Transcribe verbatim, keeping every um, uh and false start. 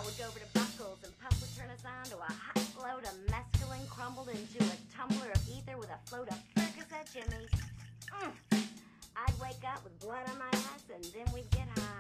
I would go over to Buckles and Puff would turn us on to a hot float of mescaline crumbled into a tumbler of ether with a float of Percocet Jimmy. Mm. I'd wake up with blood on my ass and then we'd get high.